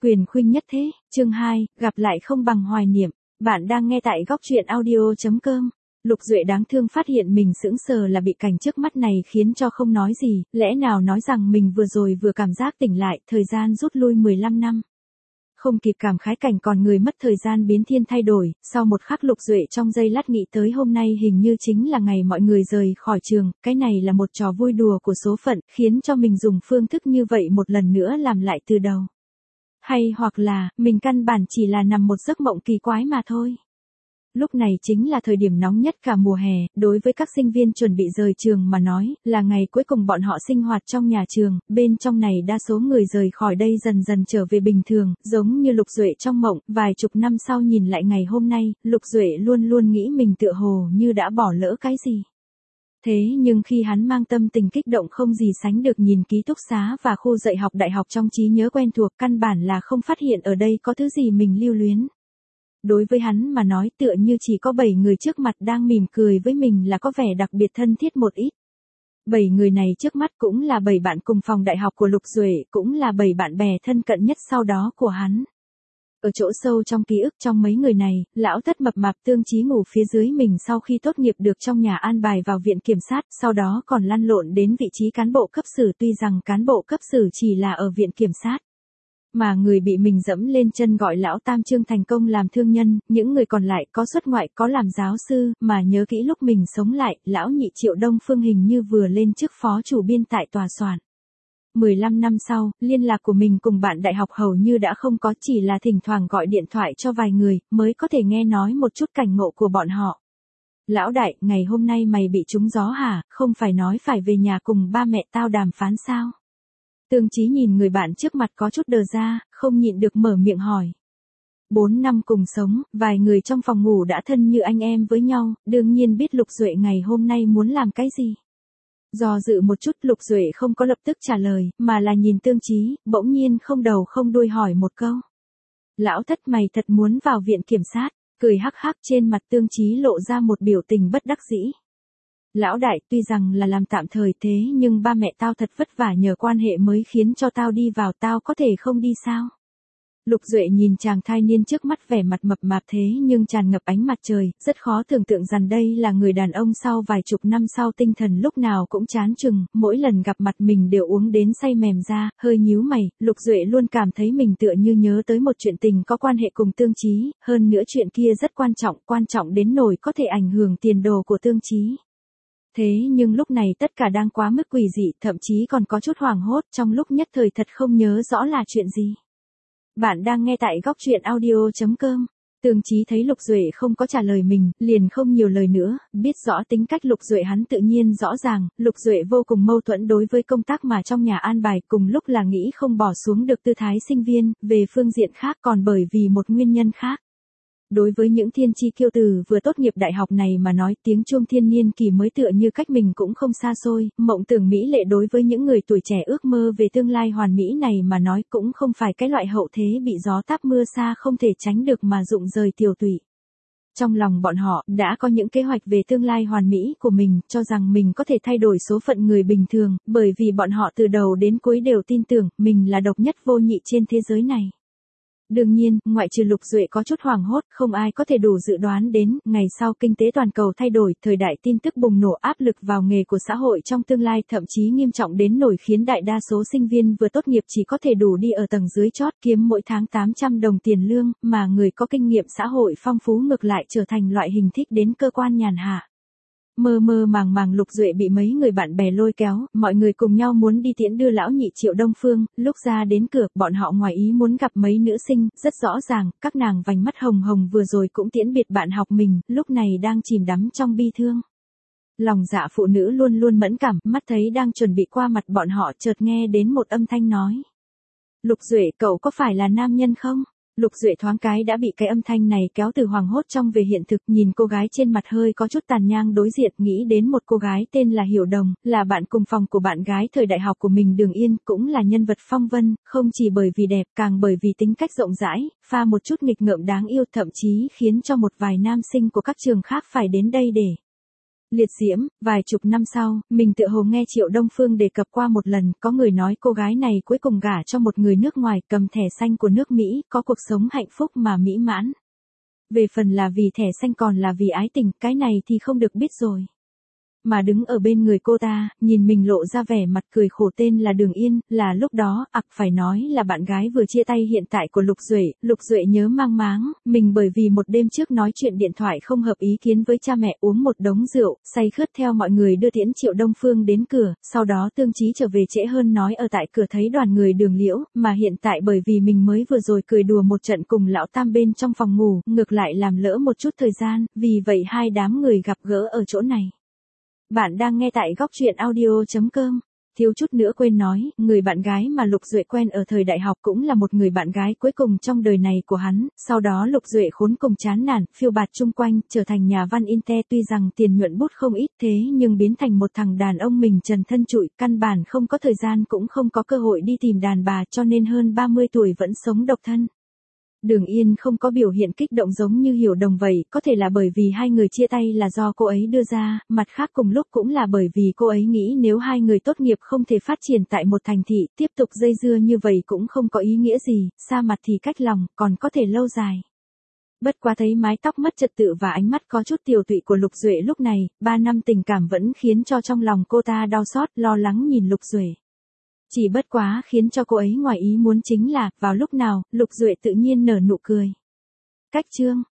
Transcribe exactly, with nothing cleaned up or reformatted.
Quyền khuynh nhất thế, chương hai, gặp lại không bằng hoài niệm. Bạn đang nghe tại góc truyện audio chấm com. Lục Duệ đáng thương phát hiện mình sững sờ là bị cảnh trước mắt này khiến cho không nói gì, lẽ nào nói rằng mình vừa rồi vừa cảm giác tỉnh lại, thời gian rút lui mười lăm năm. Không kịp cảm khái cảnh còn người mất thời gian biến thiên thay đổi, sau một khắc Lục Duệ trong giây lát nghĩ tới hôm nay hình như chính là ngày mọi người rời khỏi trường, cái này là một trò vui đùa của số phận, khiến cho mình dùng phương thức như vậy một lần nữa làm lại từ đầu. Hay hoặc là, mình căn bản chỉ là nằm một giấc mộng kỳ quái mà thôi. Lúc này chính là thời điểm nóng nhất cả mùa hè, đối với các sinh viên chuẩn bị rời trường mà nói, là ngày cuối cùng bọn họ sinh hoạt trong nhà trường, bên trong này đa số người rời khỏi đây dần dần trở về bình thường, giống như Lục Duệ trong mộng, vài chục năm sau nhìn lại ngày hôm nay, Lục Duệ luôn luôn nghĩ mình tựa hồ như đã bỏ lỡ cái gì. Thế nhưng khi hắn mang tâm tình kích động không gì sánh được nhìn ký túc xá và khu dạy học đại học trong trí nhớ quen thuộc, căn bản là không phát hiện ở đây có thứ gì mình lưu luyến. Đối với hắn mà nói tựa như chỉ có bảy người trước mặt đang mỉm cười với mình là có vẻ đặc biệt thân thiết một ít. Bảy người này trước mắt cũng là bảy bạn cùng phòng đại học của Lục Duệ, cũng là bảy bạn bè thân cận nhất sau đó của hắn. Ở chỗ sâu trong ký ức trong mấy người này, lão thất mập mạp Tương Chí ngủ phía dưới mình sau khi tốt nghiệp được trong nhà an bài vào viện kiểm sát, sau đó còn lăn lộn đến vị trí cán bộ cấp sử, tuy rằng cán bộ cấp sử chỉ là ở viện kiểm sát. Mà người bị mình dẫm lên chân gọi lão Tam Trương thành công làm thương nhân, những người còn lại có xuất ngoại có làm giáo sư, mà nhớ kỹ lúc mình sống lại, lão nhị Triệu Đông Phương hình như vừa lên chức phó chủ biên tại tòa soạn. mười lăm năm sau, liên lạc của mình cùng bạn đại học hầu như đã không có, chỉ là thỉnh thoảng gọi điện thoại cho vài người, mới có thể nghe nói một chút cảnh ngộ của bọn họ. Lão đại, ngày hôm nay mày bị trúng gió hả, không phải nói phải về nhà cùng ba mẹ tao đàm phán sao? Tương Chí nhìn người bạn trước mặt có chút đờ ra, không nhịn được mở miệng hỏi. Bốn năm cùng sống, vài người trong phòng ngủ đã thân như anh em với nhau, đương nhiên biết Lục Duệ ngày hôm nay muốn làm cái gì. Do dự một chút Lục Duệ không có lập tức trả lời, mà là nhìn Tương Chí, bỗng nhiên không đầu không đuôi hỏi một câu. Lão thất mày thật muốn vào viện kiểm sát, cười hắc hắc trên mặt Tương Chí lộ ra một biểu tình bất đắc dĩ. Lão đại, tuy rằng là làm tạm thời thế nhưng ba mẹ tao thật vất vả nhờ quan hệ mới khiến cho tao đi vào, tao có thể không đi sao? Lục Duệ nhìn chàng thanh niên trước mắt vẻ mặt mập mạp thế nhưng tràn ngập ánh mặt trời, rất khó tưởng tượng rằng đây là người đàn ông sau vài chục năm sau tinh thần lúc nào cũng chán chừng, mỗi lần gặp mặt mình đều uống đến say mềm ra, hơi nhíu mày, Lục Duệ luôn cảm thấy mình tựa như nhớ tới một chuyện tình có quan hệ cùng Tương Chí, hơn nữa chuyện kia rất quan trọng, quan trọng đến nỗi có thể ảnh hưởng tiền đồ của Tương Chí. Thế nhưng lúc này tất cả đang quá mức quỷ dị, thậm chí còn có chút hoảng hốt, trong lúc nhất thời thật không nhớ rõ là chuyện gì. Bạn đang nghe tại góc truyện audio chấm com. Tương Chí thấy Lục Duệ không có trả lời mình, liền không nhiều lời nữa, biết rõ tính cách Lục Duệ hắn tự nhiên rõ ràng, Lục Duệ vô cùng mâu thuẫn đối với công tác mà trong nhà an bài, cùng lúc là nghĩ không bỏ xuống được tư thái sinh viên, về phương diện khác còn bởi vì một nguyên nhân khác. Đối với những thiên chi kiêu tử vừa tốt nghiệp đại học này mà nói, tiếng chuông thiên niên kỳ mới tựa như cách mình cũng không xa xôi, mộng tưởng mỹ lệ đối với những người tuổi trẻ ước mơ về tương lai hoàn mỹ này mà nói cũng không phải cái loại hậu thế bị gió táp mưa xa không thể tránh được mà rụng rời tiểu tụy. Trong lòng bọn họ đã có những kế hoạch về tương lai hoàn mỹ của mình, cho rằng mình có thể thay đổi số phận người bình thường, bởi vì bọn họ từ đầu đến cuối đều tin tưởng mình là độc nhất vô nhị trên thế giới này. Đương nhiên, ngoại trừ Lục Duệ có chút hoảng hốt, không ai có thể đủ dự đoán đến, ngày sau kinh tế toàn cầu thay đổi, thời đại tin tức bùng nổ, áp lực vào nghề của xã hội trong tương lai thậm chí nghiêm trọng đến nổi khiến đại đa số sinh viên vừa tốt nghiệp chỉ có thể đủ đi ở tầng dưới chót kiếm mỗi tháng tám trăm đồng tiền lương, mà người có kinh nghiệm xã hội phong phú ngược lại trở thành loại hình thích đến cơ quan nhàn hạ. Mơ mơ màng màng Lục Duệ bị mấy người bạn bè lôi kéo, mọi người cùng nhau muốn đi tiễn đưa lão nhị Triệu Đông Phương, lúc ra đến cửa, bọn họ ngoài ý muốn gặp mấy nữ sinh, rất rõ ràng, các nàng vành mắt hồng hồng vừa rồi cũng tiễn biệt bạn học mình, lúc này đang chìm đắm trong bi thương. Lòng dạ phụ nữ luôn luôn mẫn cảm, mắt thấy đang chuẩn bị qua mặt bọn họ chợt nghe đến một âm thanh nói. Lục Duệ, cậu có phải là nam nhân không? Lục Duệ thoáng cái đã bị cái âm thanh này kéo từ hoàng hốt trong về hiện thực, nhìn cô gái trên mặt hơi có chút tàn nhang đối diện, nghĩ đến một cô gái tên là Hiểu Đồng, là bạn cùng phòng của bạn gái thời đại học của mình Đường Yên, cũng là nhân vật phong vân, không chỉ bởi vì đẹp, càng bởi vì tính cách rộng rãi, pha một chút nghịch ngợm đáng yêu, thậm chí khiến cho một vài nam sinh của các trường khác phải đến đây để Liệt diễm, vài chục năm sau, mình tựa hồ nghe Triệu Đông Phương đề cập qua một lần, có người nói cô gái này cuối cùng gả cho một người nước ngoài cầm thẻ xanh của nước Mỹ, có cuộc sống hạnh phúc mà mỹ mãn. Về phần là vì thẻ xanh còn là vì ái tình, cái này thì không được biết rồi. Mà đứng ở bên người cô ta, nhìn mình lộ ra vẻ mặt cười khổ tên là Đường Yên, là lúc đó, ặc phải nói là bạn gái vừa chia tay hiện tại của Lục Duệ. Lục Duệ nhớ mang máng, mình bởi vì một đêm trước nói chuyện điện thoại không hợp ý kiến với cha mẹ, uống một đống rượu, say khướt theo mọi người đưa tiễn Triệu Đông Phương đến cửa, sau đó Tương Chí trở về trễ hơn nói ở tại cửa thấy đoàn người Đường Liễu, mà hiện tại bởi vì mình mới vừa rồi cười đùa một trận cùng lão tam bên trong phòng ngủ, ngược lại làm lỡ một chút thời gian, vì vậy hai đám người gặp gỡ ở chỗ này. Bạn đang nghe tại góc truyện audio.com. Thiếu chút nữa quên nói, người bạn gái mà Lục Duệ quen ở thời đại học cũng là một người bạn gái cuối cùng trong đời này của hắn, sau đó Lục Duệ khốn cùng chán nản, phiêu bạt chung quanh, trở thành nhà văn inte tuy rằng tiền nhuận bút không ít thế nhưng biến thành một thằng đàn ông mình trần thân trụi, căn bản không có thời gian cũng không có cơ hội đi tìm đàn bà cho nên hơn ba mươi tuổi vẫn sống độc thân. Đường Yên không có biểu hiện kích động giống như Hiểu Đồng vậy, có thể là bởi vì hai người chia tay là do cô ấy đưa ra, mặt khác cùng lúc cũng là bởi vì cô ấy nghĩ nếu hai người tốt nghiệp không thể phát triển tại một thành thị, tiếp tục dây dưa như vậy cũng không có ý nghĩa gì, xa mặt thì cách lòng, còn có thể lâu dài. Bất quá thấy mái tóc mất trật tự và ánh mắt có chút tiều tụy của Lục Duệ lúc này, ba năm tình cảm vẫn khiến cho trong lòng cô ta đau xót, lo lắng nhìn Lục Duệ. Chỉ bất quá khiến cho cô ấy ngoài ý muốn chính là, vào lúc nào, Lục Duệ tự nhiên nở nụ cười. Cách chương